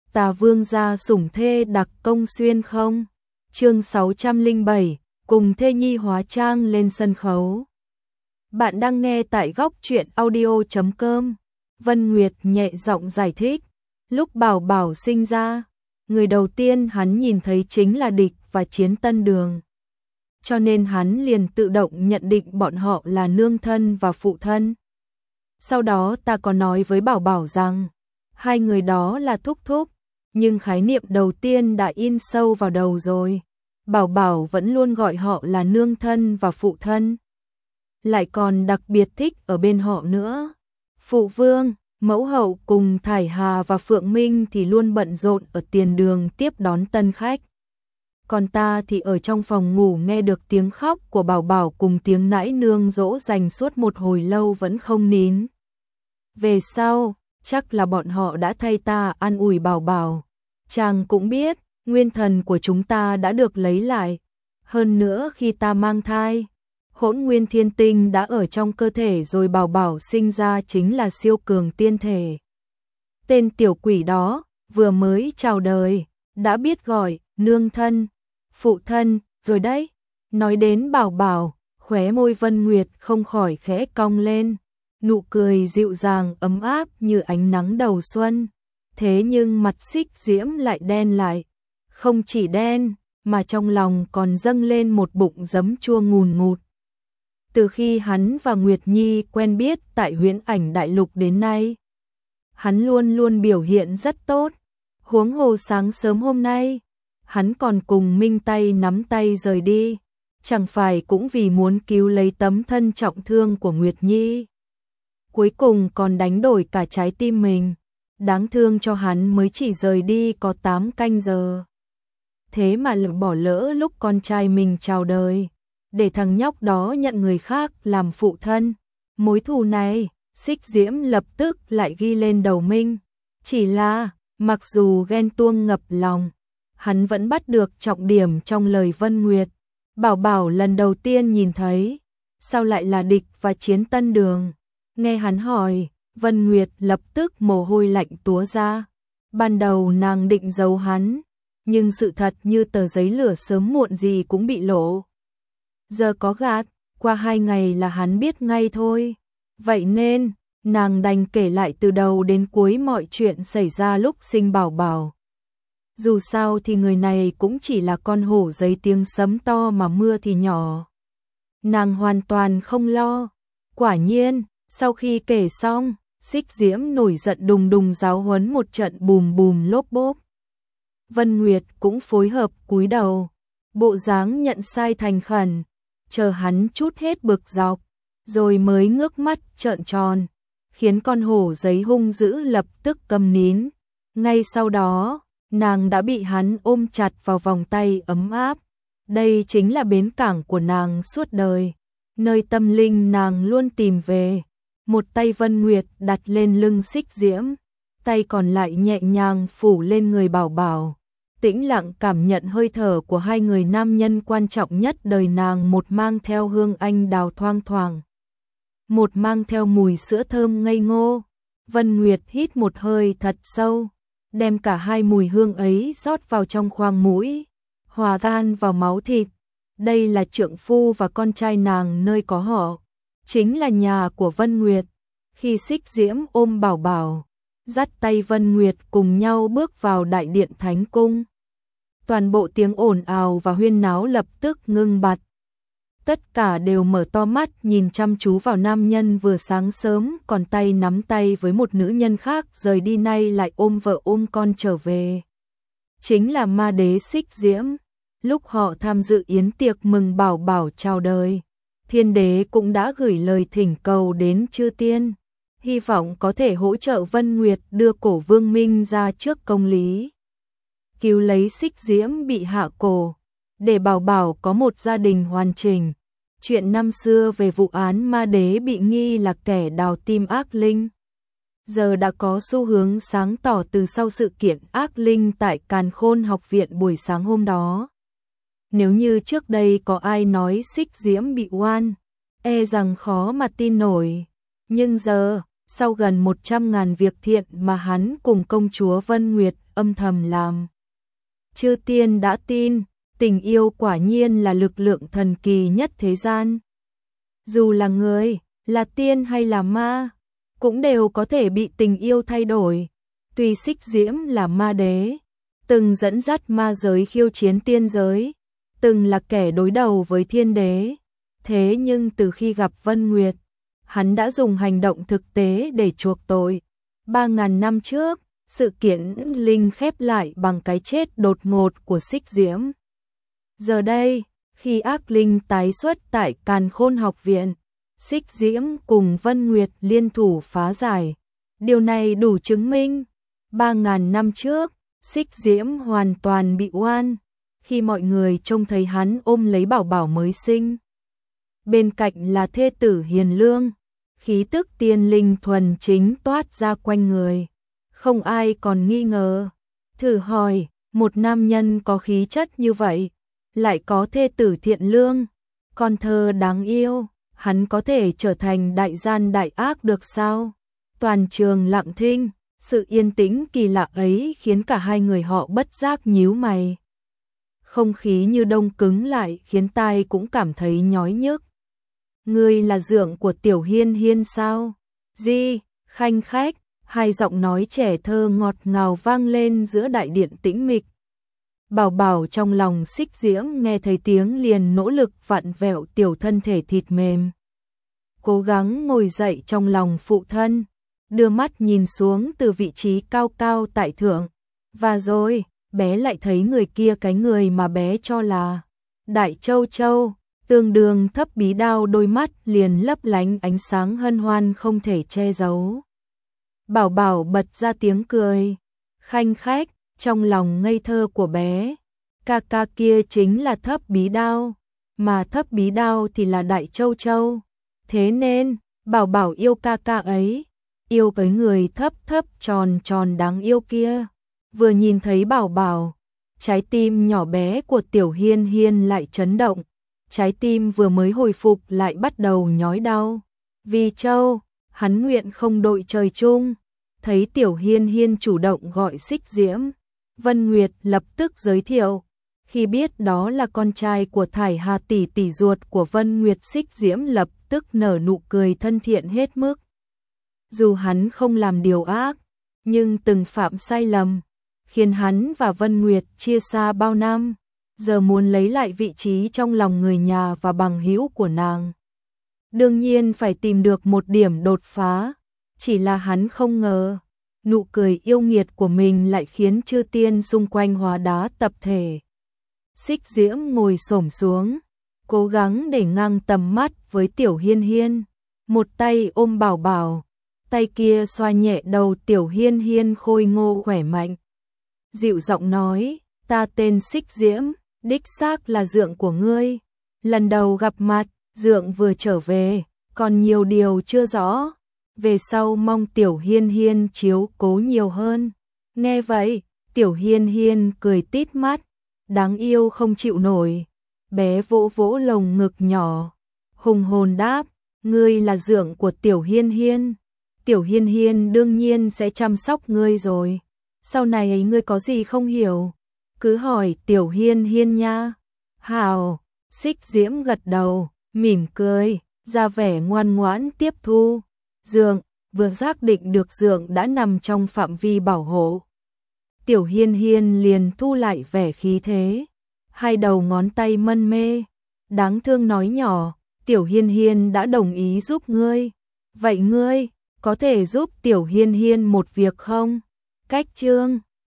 Tà Vương gia sủng thê đặc công xuyên không? Chương 607, cùng thê nhi hóa trang lên sân khấu. Bạn đang nghe tại góc truyện audio.com. Vân Nguyệt nhẹ giọng giải thích. Lúc Bảo Bảo sinh ra, người đầu tiên hắn nhìn thấy chính là Địch và Chiến Tân Đường. Cho nên hắn liền tự động nhận định bọn họ là nương thân và phụ thân. Sau đó ta có nói với Bảo Bảo rằng, hai người đó là thúc thúc, nhưng khái niệm đầu tiên đã in sâu vào đầu rồi. Bảo Bảo vẫn luôn gọi họ là nương thân và phụ thân. Lại còn đặc biệt thích ở bên họ nữa. Phụ vương, mẫu hậu cùng Thải Hà và Phượng Minh thì luôn bận rộn ở tiền đường tiếp đón tân khách. Còn ta thì ở trong phòng ngủ nghe được tiếng khóc của Bảo Bảo cùng tiếng nãi nương dỗ dành suốt một hồi lâu vẫn không nín. Về sau, chắc là bọn họ đã thay ta an ủi Bảo Bảo. Chàng cũng biết, nguyên thần của chúng ta đã được lấy lại. Hơn nữa khi ta mang thai, Hỗn Nguyên Thiên Tinh đã ở trong cơ thể rồi. Bảo Bảo sinh ra chính là siêu cường tiên thể. Tên tiểu quỷ đó, vừa mới chào đời, đã biết gọi, nương thân, phụ thân, rồi đấy. Nói đến Bảo Bảo, khóe môi Vân Nguyệt không khỏi khẽ cong lên. Nụ cười dịu dàng ấm áp như ánh nắng đầu xuân. Thế nhưng mặt Xích Diễm lại đen lại. Không chỉ đen, mà trong lòng còn dâng lên một bụng giấm chua ngùn ngụt. Từ khi hắn và Nguyệt Nhi quen biết tại Huyễn Ảnh Đại Lục đến nay, hắn luôn luôn biểu hiện rất tốt. Huống hồ sáng sớm hôm nay, hắn còn cùng Minh tay nắm tay rời đi. Chẳng phải cũng vì muốn cứu lấy tấm thân trọng thương của Nguyệt Nhi. Cuối cùng còn đánh đổi cả trái tim mình. Đáng thương cho hắn mới chỉ rời đi có 8 canh giờ. Thế mà bỏ lỡ lúc con trai mình chào đời, để thằng nhóc đó nhận người khác làm phụ thân. Mối thù này, Xích Diễm lập tức lại ghi lên đầu Minh. Chỉ là, mặc dù ghen tuông ngập lòng, hắn vẫn bắt được trọng điểm trong lời Vân Nguyệt. Bảo Bảo lần đầu tiên nhìn thấy, sao lại là Địch và Chiến Tân Đường? Nghe hắn hỏi, Vân Nguyệt lập tức mồ hôi lạnh túa ra. Ban đầu nàng định giấu hắn, nhưng sự thật như tờ giấy lửa sớm muộn gì cũng bị lộ. Giờ có gạt, qua 2 ngày là hắn biết ngay thôi. Vậy nên, nàng đành kể lại từ đầu đến cuối mọi chuyện xảy ra lúc sinh Bảo Bảo. Dù sao thì người này cũng chỉ là con hổ giấy, tiếng sấm to mà mưa thì nhỏ. Nàng hoàn toàn không lo. Quả nhiên, sau khi kể xong, Xích Diễm nổi giận đùng đùng giáo huấn một trận bùm bùm lốp bốp. Vân Nguyệt cũng phối hợp cúi đầu, bộ dáng nhận sai thành khẩn, chờ hắn chút hết bực dọc, rồi mới ngước mắt trợn tròn, khiến con hổ giấy hung dữ lập tức câm nín. Ngay sau đó, nàng đã bị hắn ôm chặt vào vòng tay ấm áp. Đây chính là bến cảng của nàng suốt đời, nơi tâm linh nàng luôn tìm về. Một tay Vân Nguyệt đặt lên lưng Xích Diễm, tay còn lại nhẹ nhàng phủ lên người Bảo Bảo. Tĩnh lặng cảm nhận hơi thở của hai người nam nhân quan trọng nhất đời nàng, một mang theo hương anh đào thoang thoảng, một mang theo mùi sữa thơm ngây ngô. Vân Nguyệt hít một hơi thật sâu, đem cả hai mùi hương ấy rót vào trong khoang mũi, hòa tan vào máu thịt. Đây là trượng phu và con trai nàng nơi có họ, chính là nhà của Vân Nguyệt. Khi Xích Diễm ôm Bảo Bảo, dắt tay Vân Nguyệt cùng nhau bước vào đại điện Thánh Cung. Toàn bộ tiếng ồn ào và huyên náo lập tức ngưng bặt. Tất cả đều mở to mắt nhìn chăm chú vào nam nhân vừa sáng sớm còn tay nắm tay với một nữ nhân khác rời đi, nay lại ôm vợ ôm con trở về. Chính là ma đế Xích Diễm. Lúc họ tham dự yến tiệc mừng Bảo Bảo chào đời, Thiên đế cũng đã gửi lời thỉnh cầu đến chư tiên, hy vọng có thể hỗ trợ Vân Nguyệt đưa cổ Vương Minh ra trước công lý, cứu lấy Xích Diễm bị hạ cổ, để Bảo Bảo có một gia đình hoàn chỉnh. Chuyện năm xưa về vụ án ma đế bị nghi là kẻ đào tim ác linh, giờ đã có xu hướng sáng tỏ từ sau sự kiện ác linh tại Càn Khôn học viện buổi sáng hôm đó. Nếu như trước đây có ai nói Xích Diễm bị oan, e rằng khó mà tin nổi. Nhưng giờ, sau gần 100.000 việc thiện mà hắn cùng công chúa Vân Nguyệt âm thầm làm. Chư tiên đã tin, tình yêu quả nhiên là lực lượng thần kỳ nhất thế gian. Dù là người, là tiên hay là ma, cũng đều có thể bị tình yêu thay đổi. Tuy Xích Diễm là ma đế, từng dẫn dắt ma giới khiêu chiến tiên giới, từng là kẻ đối đầu với thiên đế. Thế nhưng từ khi gặp Vân Nguyệt, hắn đã dùng hành động thực tế để chuộc tội. 3.000 năm trước, sự kiện linh khép lại bằng cái chết đột ngột của Xích Diễm. Giờ đây, khi ác linh tái xuất tại Càn Khôn học viện, Xích Diễm cùng Vân Nguyệt liên thủ phá giải. Điều này đủ chứng minh, 3.000 năm trước, Xích Diễm hoàn toàn bị oan, khi mọi người trông thấy hắn ôm lấy bảo bảo mới sinh. Bên cạnh là thê tử hiền lương, khí tức tiên linh thuần chính toát ra quanh người. Không ai còn nghi ngờ. Thử hỏi, một nam nhân có khí chất như vậy, lại có thê tử thiện lương, con thơ đáng yêu, hắn có thể trở thành đại gian đại ác được sao? Toàn trường lặng thinh, sự yên tĩnh kỳ lạ ấy khiến cả hai người họ bất giác nhíu mày. Không khí như đông cứng lại khiến tai cũng cảm thấy nhói nhức. Ngươi là dượng của Tiểu Hiên Hiên sao? Di, khanh khách, hai giọng nói trẻ thơ ngọt ngào vang lên giữa đại điện tĩnh mịch. Bảo bảo trong lòng Xích Diễm nghe thấy tiếng liền nỗ lực vặn vẹo tiểu thân thể thịt mềm. Cố gắng ngồi dậy trong lòng phụ thân, đưa mắt nhìn xuống từ vị trí cao cao tại thượng. Và rồi, bé lại thấy người kia, cái người mà bé cho là Đại Châu Châu, tương đương Thấp Bí Đao, đôi mắt liền lấp lánh ánh sáng hân hoan không thể che giấu. Bảo bảo bật ra tiếng cười, khanh khách, trong lòng ngây thơ của bé. Ca ca kia chính là Thấp Bí Đao, mà Thấp Bí Đao thì là Đại Châu Châu. Thế nên, bảo bảo yêu ca ca ấy, yêu cái người thấp thấp tròn tròn đáng yêu kia. Vừa nhìn thấy bảo bảo, trái tim nhỏ bé của Tiểu Hiên Hiên lại chấn động. Trái tim vừa mới hồi phục lại bắt đầu nhói đau. Vì Châu, hắn nguyện không đội trời chung. Thấy Tiểu Hiên Hiên chủ động gọi Xích Diễm, Vân Nguyệt lập tức giới thiệu. Khi biết đó là con trai của Thải Hà tỷ tỷ ruột của Vân Nguyệt, Xích Diễm lập tức nở nụ cười thân thiện hết mức. Dù hắn không làm điều ác, nhưng từng phạm sai lầm, khiến hắn và Vân Nguyệt chia xa bao năm, giờ muốn lấy lại vị trí trong lòng người nhà và bằng hữu của nàng. Đương nhiên phải tìm được một điểm đột phá, chỉ là hắn không ngờ, nụ cười yêu nghiệt của mình lại khiến chư tiên xung quanh hóa đá tập thể. Xích Diễm ngồi xổm xuống, cố gắng để ngang tầm mắt với Tiểu Hiên Hiên, một tay ôm bảo bảo, tay kia xoa nhẹ đầu Tiểu Hiên Hiên khôi ngô khỏe mạnh. Dịu giọng nói, ta tên Xích Diễm, đích xác là dượng của ngươi. Lần đầu gặp mặt, dượng vừa trở về, còn nhiều điều chưa rõ. Về sau mong Tiểu Hiên Hiên chiếu cố nhiều hơn. Nghe vậy, Tiểu Hiên Hiên cười tít mắt, đáng yêu không chịu nổi. Bé vỗ vỗ lồng ngực nhỏ, hùng hồn đáp, ngươi là dượng của Tiểu Hiên Hiên. Tiểu Hiên Hiên đương nhiên sẽ chăm sóc ngươi rồi. Sau này ấy ngươi có gì không hiểu, cứ hỏi Tiểu Hiên Hiên nha. Hào, Xích Diễm gật đầu, mỉm cười, ra vẻ ngoan ngoãn tiếp thu. Dượng, vừa xác định được dượng đã nằm trong phạm vi bảo hộ. Tiểu Hiên Hiên liền thu lại vẻ khí thế, hai đầu ngón tay mân mê, đáng thương nói nhỏ, Tiểu Hiên Hiên đã đồng ý giúp ngươi. Vậy ngươi có thể giúp Tiểu Hiên Hiên một việc không? Cách chương